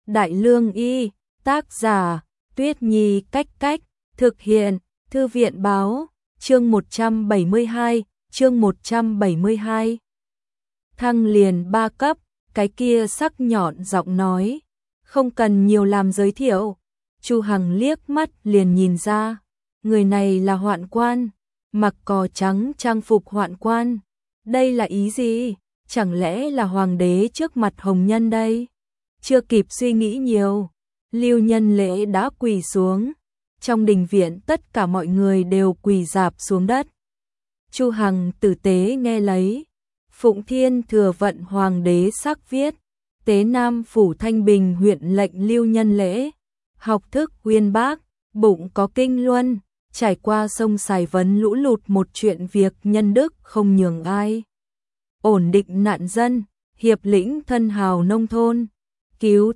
Đại Lương Y, tác giả, Tuyết Nhi Cách Cách, thực hiện, Thư viện Báo, chương 172, chương 172. Thăng liền 3 cấp, cái kia sắc nhọn giọng nói, không cần nhiều làm giới thiệu. Chu Hằng liếc mắt liền nhìn ra, người này là hoạn quan, mặc cò trắng trang phục hoạn quan. Đây là ý gì? Chẳng lẽ là hoàng đế trước mặt hồng nhân đây? Chưa kịp suy nghĩ nhiều, Lưu Nhân Lễ đã quỳ xuống. Trong đình viện tất cả mọi người đều quỳ rạp xuống đất. Chu Hằng tử tế nghe lấy. Phụng Thiên thừa vận hoàng đế sắc viết, Tế Nam phủ Thanh Bình huyện lệnh Lưu Nhân Lễ, học thức uyên bác, bụng có kinh luân, trải qua sông Sài vấn lũ lụt một chuyện việc nhân đức không nhường ai. Ổn định nạn dân, hiệp lĩnh thân hào nông thôn, cứu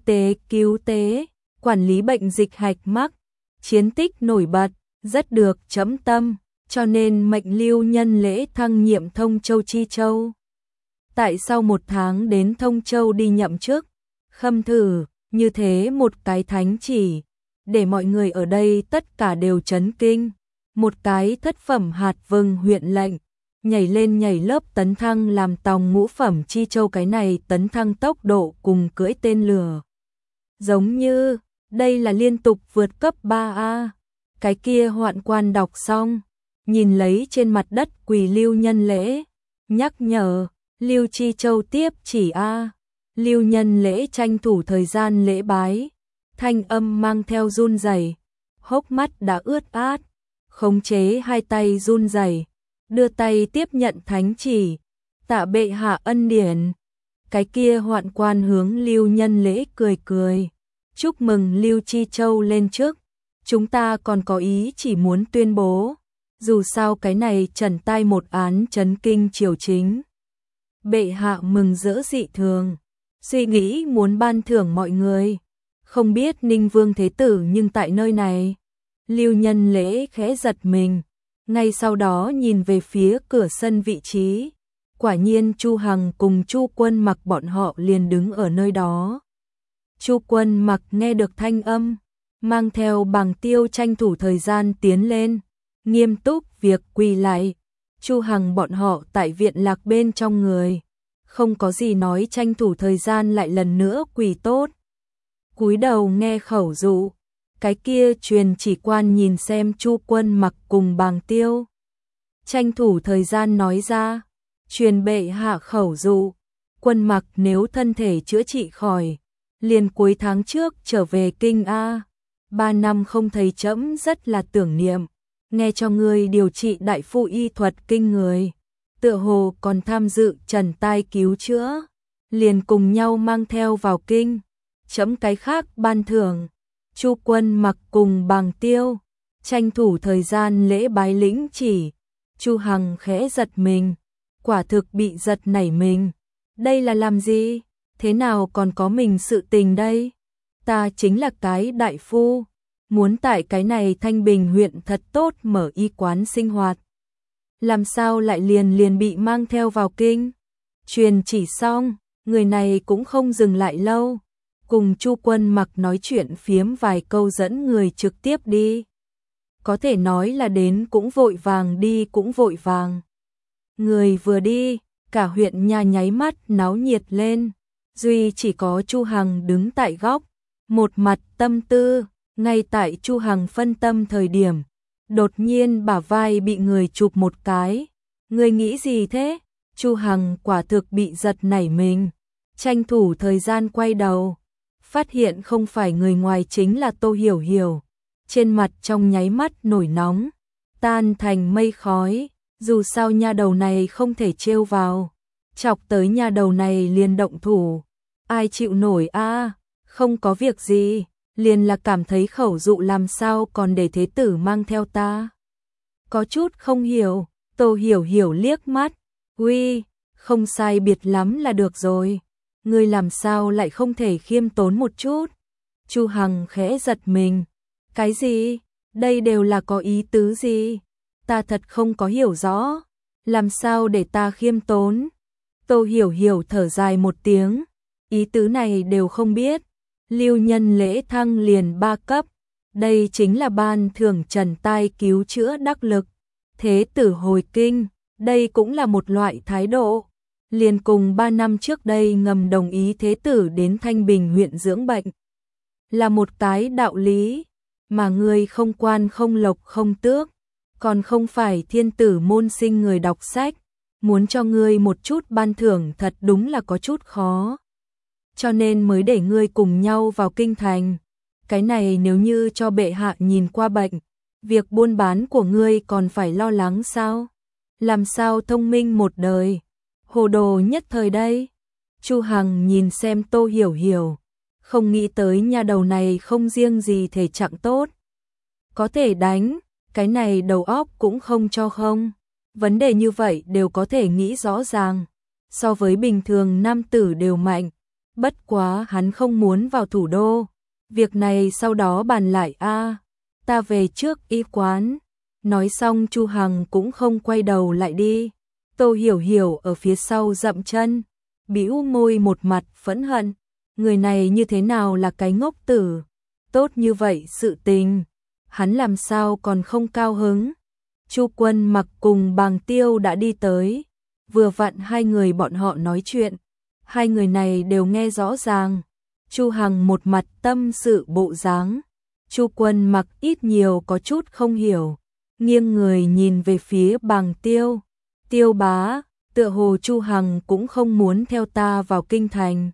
tế, quản lý bệnh dịch hạch mắc, chiến tích nổi bật, rất được chấm tâm, cho nên mệnh Lưu Nhân Lễ thăng nhiệm Thông Châu Chi Châu. Tại sau 1 tháng đến Thông Châu đi nhậm chức, khâm thử, như thế một cái thánh chỉ, để mọi người ở đây tất cả đều chấn kinh. Một cái thất phẩm hạt vừng huyện lệnh, nhảy lên nhảy lớp tấn thăng làm tòng ngũ phẩm Chi Châu, cái này tấn thăng tốc độ cùng cưỡi tên lửa. Giống như, đây là liên tục vượt cấp 3A. Cái kia hoạn quan đọc xong, nhìn lấy trên mặt đất quỳ Lưu Nhân Lễ, nhắc nhở, Lưu Chi Châu tiếp chỉ A. Lưu Nhân Lễ tranh thủ thời gian lễ bái, thanh âm mang theo run rẩy, hốc mắt đã ướt át, khống chế hai tay run rẩy, đưa tay tiếp nhận thánh chỉ, tạ bệ hạ ân điển. Cái kia hoạn quan hướng Lưu Nhân Lễ cười cười, chúc mừng Lưu Chi Châu lên chức, chúng ta còn có ý chỉ muốn tuyên bố, dù sao cái này trần tai một án chấn kinh triều chính. Bệ hạ mừng rỡ dị thường, suy nghĩ muốn ban thưởng mọi người, không biết Ninh Vương Thế Tử nhưng tại nơi này. Lưu Nhân Lễ khẽ giật mình, ngay sau đó nhìn về phía cửa sân vị trí, quả nhiên Chu Hằng cùng Chu Quân Mặc bọn họ liền đứng ở nơi đó. Chu Quân Mặc nghe được thanh âm, mang theo Bàng Tiêu tranh thủ thời gian tiến lên, nghiêm túc việc quỳ lại. Chu Hằng bọn họ tại viện lạc bên trong người, không có gì nói tranh thủ thời gian lại lần nữa quỳ tốt. Cúi đầu nghe khẩu dụ, cái kia truyền chỉ quan nhìn xem Chu Quân Mặc cùng Bàng Tiêu. Tranh thủ thời gian nói ra, truyền bệ hạ khẩu dụ, Quân Mặc nếu thân thể chữa trị khỏi, liền cuối tháng trước trở về kinh A. 3 năm không thấy trẫm rất là tưởng niệm, nghe cho ngươi điều trị đại phu y thuật kinh người, tựa hồ còn tham dự trần tai cứu chữa, liền cùng nhau mang theo vào kinh, trẫm cái khác ban thưởng. Chu Quân Mặc cùng Bàng Tiêu tranh thủ thời gian lễ bái lĩnh chỉ. Chu Hằng khẽ giật mình, quả thực bị giật nảy mình. Đây là làm gì? Thế nào còn có mình sự tình đây? Ta chính là cái đại phu, muốn tại cái này Thanh Bình huyện thật tốt mở y quán sinh hoạt. Làm sao lại liền bị mang theo vào kinh? Truyền chỉ xong, người này cũng không dừng lại lâu, cùng Chu Quân Mặc nói chuyện phiếm vài câu dẫn người trực tiếp đi. Có thể nói là đến cũng vội vàng đi cũng vội vàng. Người vừa đi, cả huyện nhà nháy mắt náo nhiệt lên, duy chỉ có Chu Hằng đứng tại góc, một mặt tâm tư. Ngay tại Chu Hằng phân tâm thời điểm, đột nhiên bả vai bị người chụp một cái. Người nghĩ gì thế? Chu Hằng quả thực bị giật nảy mình, tranh thủ thời gian quay đầu, phát hiện không phải người ngoài chính là Tô Hiểu Hiểu. Trên mặt trong nháy mắt nổi nóng, tan thành mây khói, dù sao nha đầu này không thể trêu vào, chọc tới nha đầu này liền động thủ, ai chịu nổi a? Không có việc gì, liền là cảm thấy khẩu dụ làm sao còn để thế tử mang theo ta. Có chút không hiểu, Tô Hiểu Hiểu liếc mắt, uy, không sai biệt lắm là được rồi, ngươi làm sao lại không thể khiêm tốn một chút? Chu Hằng khẽ giật mình, cái gì? Đây đều là có ý tứ gì? Ta thật không có hiểu rõ, làm sao để ta khiêm tốn? Tô Hiểu Hiểu thở dài một tiếng, ý tứ này đều không biết. Lưu Nhân Lễ thăng liền 3 cấp, đây chính là ban thưởng trần tai cứu chữa đắc lực. Thế tử hồi kinh, đây cũng là một loại thái độ. Liền cùng 3 năm trước đây ngầm đồng ý thế tử đến Thanh Bình huyện dưỡng bệnh. Là một cái đạo lý, mà ngươi không quan không lộc không tước, còn không phải thiên tử môn sinh người đọc sách, muốn cho ngươi một chút ban thưởng thật đúng là có chút khó. Cho nên mới để ngươi cùng nhau vào kinh thành. Cái này nếu như cho bệ hạ nhìn qua bệnh, việc buôn bán của ngươi còn phải lo lắng sao? Làm sao thông minh một đời, hồ đồ nhất thời đây? Chu Hằng nhìn xem Tô Hiểu Hiểu, không nghĩ tới nha đầu này không riêng gì thể trạng tốt, có thể đánh, cái này đầu óc cũng không cho không. Vấn đề như vậy đều có thể nghĩ rõ ràng, so với bình thường nam tử đều mạnh, bất quá hắn không muốn vào thủ đô. Việc này sau đó bàn lại a, ta về trước y quán. Nói xong Chu Hằng cũng không quay đầu lại đi. Tô Hiểu Hiểu ở phía sau dậm chân, bĩu môi một mặt phẫn hận. Người này như thế nào là cái ngốc tử, tốt như vậy sự tình, hắn làm sao còn không cao hứng. Chu Quân Mặc cùng Bàng Tiêu đã đi tới, vừa vặn hai người bọn họ nói chuyện, hai người này đều nghe rõ ràng. Chu Hằng một mặt tâm sự bộ dáng, Chu Quân Mặc ít nhiều có chút không hiểu, nghiêng người nhìn về phía Bàng Tiêu. Tiêu bá, tựa hồ Chu Hằng cũng không muốn theo ta vào kinh thành.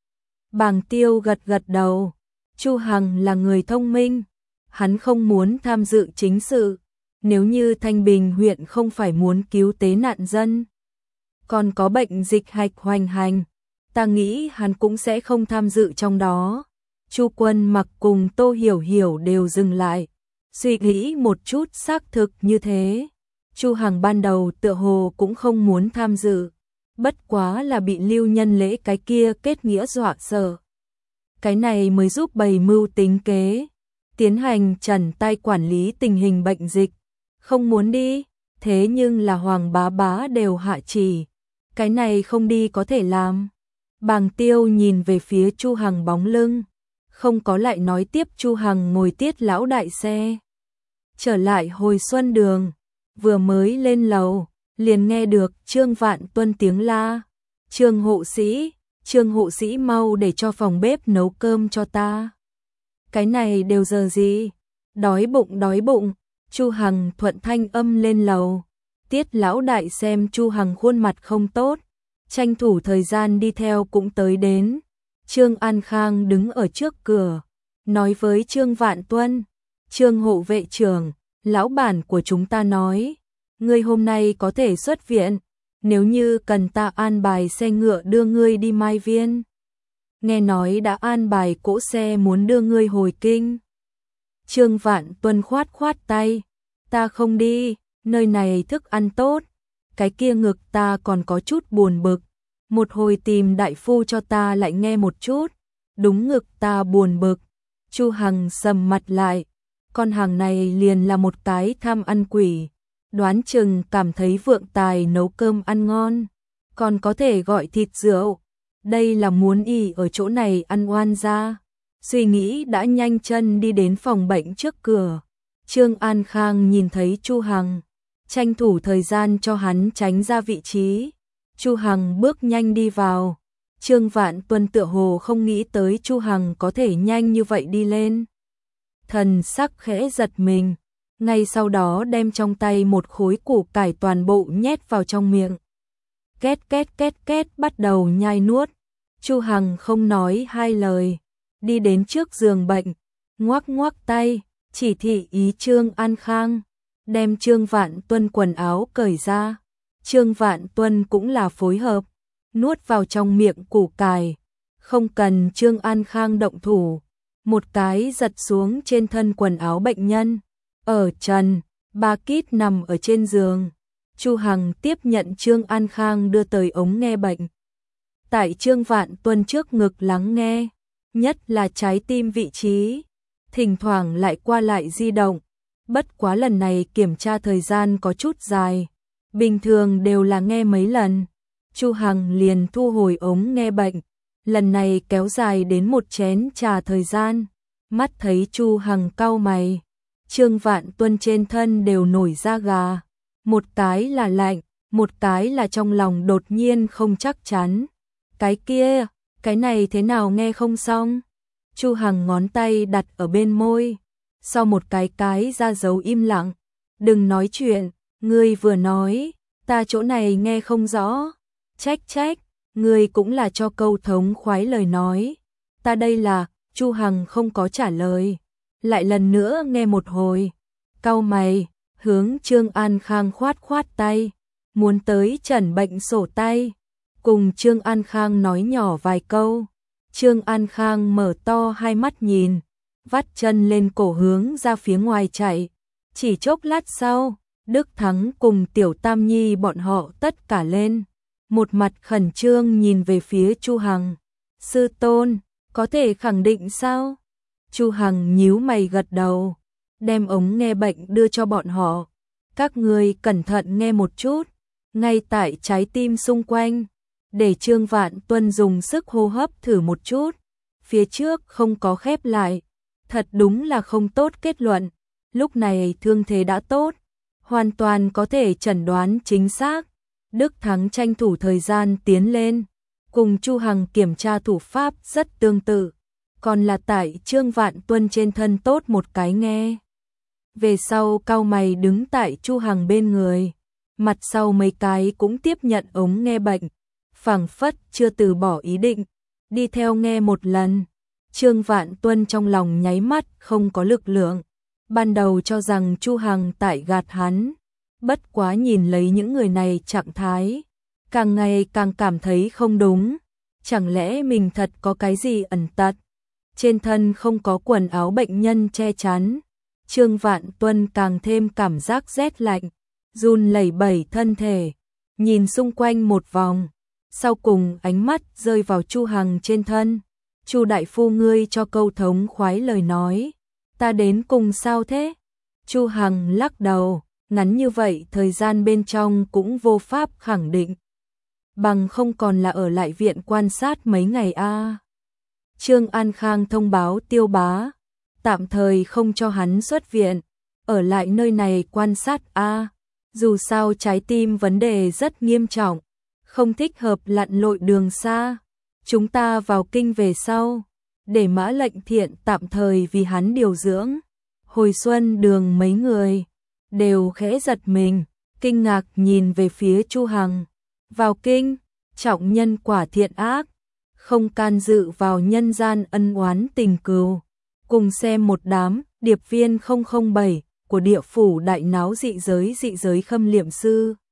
Bàng Tiêu gật gật đầu, Chu Hằng là người thông minh, hắn không muốn tham dự chính sự. Nếu như Thanh Bình huyện không phải muốn cứu tế nạn dân, còn có bệnh dịch hạch hoành hành, ta nghĩ hắn cũng sẽ không tham dự trong đó. Chu Quân Mặc cùng Tô Hiểu Hiểu đều dừng lại, suy nghĩ một chút xác thực như thế. Chu Hằng ban đầu tựa hồ cũng không muốn tham dự, bất quá là bị Lưu Nhân Lễ cái kia kết nghĩa dọa sợ. Cái này mới giúp bày mưu tính kế, tiến hành trần tay quản lý tình hình bệnh dịch. Không muốn đi, thế nhưng là Hoàng bá bá đều hạ chỉ, cái này không đi có thể làm. Bàng Tiêu nhìn về phía Chu Hằng bóng lưng, không có lại nói tiếp. Chu Hằng ngồi Tiết lão đại xe trở lại Hồi Xuân Đường, vừa mới lên lầu liền nghe được Trương Vạn Tuân tiếng la, Trương hộ sĩ mau để cho phòng bếp nấu cơm cho ta. Cái này đều giờ gì, đói bụng. Chu Hằng thuận thanh âm lên lầu. Tiết lão đại xem Chu Hằng khuôn mặt không tốt, tranh thủ thời gian đi theo cũng tới đến. Trương An Khang đứng ở trước cửa, nói với Trương Vạn Tuân, Trương hộ vệ trưởng, lão bản của chúng ta nói, ngươi hôm nay có thể xuất viện, nếu như cần ta an bài xe ngựa đưa ngươi đi Mai Viên. Nghe nói đã an bài cỗ xe muốn đưa ngươi hồi kinh. Trương Vạn Tuân khoát tay, ta không đi, nơi này thức ăn tốt, cái kia ngực ta còn có chút buồn bực, một hồi tìm đại phu cho ta lại nghe một chút, đúng ngực ta buồn bực. Chu Hằng sầm mặt lại, con hàng này liền là một cái tham ăn quỷ, đoán chừng cảm thấy vượng tài nấu cơm ăn ngon, còn có thể gọi thịt rượu, đây là muốn ỉ ở chỗ này ăn oan ra. Suy nghĩ đã nhanh chân đi đến phòng bệnh trước cửa. Trương An Khang nhìn thấy Chu Hằng, tranh thủ thời gian cho hắn tránh ra vị trí. Chu Hằng bước nhanh đi vào. Trương Vạn Tuân tựa hồ không nghĩ tới Chu Hằng có thể nhanh như vậy đi lên. Thần sắc khẽ giật mình, ngay sau đó đem trong tay một khối củ cải toàn bộ nhét vào trong miệng. Két bắt đầu nhai nuốt. Chu Hằng không nói hai lời, đi đến trước giường bệnh, ngoắc tay, chỉ thị ý Trương An Khang, đem Trương Vạn Tuân quần áo cởi ra. Trương Vạn Tuân cũng là phối hợp, nuốt vào trong miệng củ cải, không cần Trương An Khang động thủ, một cái giật xuống trên thân quần áo bệnh nhân. Ở trần, ba kít nằm ở trên giường. Chu Hằng tiếp nhận Trương An Khang đưa tới ống nghe bệnh. Tại Trương Vạn Tuân trước ngực lắng nghe, nhất là trái tim vị trí, thỉnh thoảng lại qua lại di động. Bất quá lần này kiểm tra thời gian có chút dài, bình thường đều là nghe mấy lần. Chu Hằng liền thu hồi ống nghe bệnh, lần này kéo dài đến một chén trà thời gian. Mắt thấy Chu Hằng cau mày, Trương Vạn Tuân trên thân đều nổi da gà, một cái là lạnh, một cái là trong lòng đột nhiên không chắc chắn. Cái kia, cái này thế nào nghe không xong? Chu Hằng ngón tay đặt ở bên môi, sau một cái ra dấu im lặng. Đừng nói chuyện, ngươi vừa nói, ta chỗ này nghe không rõ. Trách, ngươi cũng là cho câu thống khoái lời nói. Ta đây là, Chu Hằng không có trả lời, lại lần nữa nghe một hồi. Cau mày, hướng Trương An Khang khoát tay, muốn tới trần bệnh sổ tay. Cùng Trương An Khang nói nhỏ vài câu. Trương An Khang mở to hai mắt nhìn, vắt chân lên cổ hướng ra phía ngoài chạy. Chỉ chốc lát sau, Đức Thắng cùng Tiểu Tam Nhi bọn họ tất cả lên, một mặt khẩn trương nhìn về phía Chu Hằng. Sư tôn, có thể khẳng định sao? Chu Hằng nhíu mày gật đầu, đem ống nghe bệnh đưa cho bọn họ. Các ngươi cẩn thận nghe một chút, ngay tại trái tim xung quanh, để Trương Vạn Tuân dùng sức hô hấp thử một chút. Phía trước không có khép lại, thật đúng là không tốt kết luận. Lúc này thương thế đã tốt, hoàn toàn có thể chẩn đoán chính xác. Đức Thắng tranh thủ thời gian tiến lên, cùng Chu Hằng kiểm tra thủ pháp rất tương tự, còn là tại Trương Vạn Tuân trên thân tốt một cái nghe. Về sau cau mày đứng tại Chu Hằng bên người, mặt sau mấy cái cũng tiếp nhận ống nghe bệnh, phảng phất chưa từ bỏ ý định, đi theo nghe một lần. Trương Vạn Tuân trong lòng nháy mắt không có lực lượng, ban đầu cho rằng Chu Hằng tại gạt hắn, bất quá nhìn lấy những người này trạng thái, càng ngày càng cảm thấy không đúng. Chẳng lẽ mình thật có cái gì ẩn tật? Trên thân không có quần áo bệnh nhân che chắn. Trương Vạn Tuân càng thêm cảm giác rét lạnh, run lẩy bẩy thân thể, nhìn xung quanh một vòng, sau cùng ánh mắt rơi vào Chu Hằng trên thân. Chu đại phu, ngươi cho câu thống khoái lời nói, ta đến cùng sao thế? Chu Hằng lắc đầu, ngắn như vậy thời gian bên trong cũng vô pháp khẳng định, bằng không còn là ở lại viện quan sát mấy ngày a. Trương An Khang thông báo Tiêu Bá, tạm thời không cho hắn xuất viện, ở lại nơi này quan sát a. Dù sao trái tim vấn đề rất nghiêm trọng, không thích hợp lặn lội đường xa. Chúng ta vào kinh về sau, để Mã Lệnh Thiện tạm thời vì hắn điều dưỡng. Hồi Xuân Đường mấy người đều khẽ giật mình, kinh ngạc nhìn về phía Chu Hằng. Vào kinh, trọng nhân quả thiện ác, không can dự vào nhân gian ân oán tình cừu. Cùng xem một đám điệp viên 007 của địa phủ đại náo dị giới khâm liệm sư.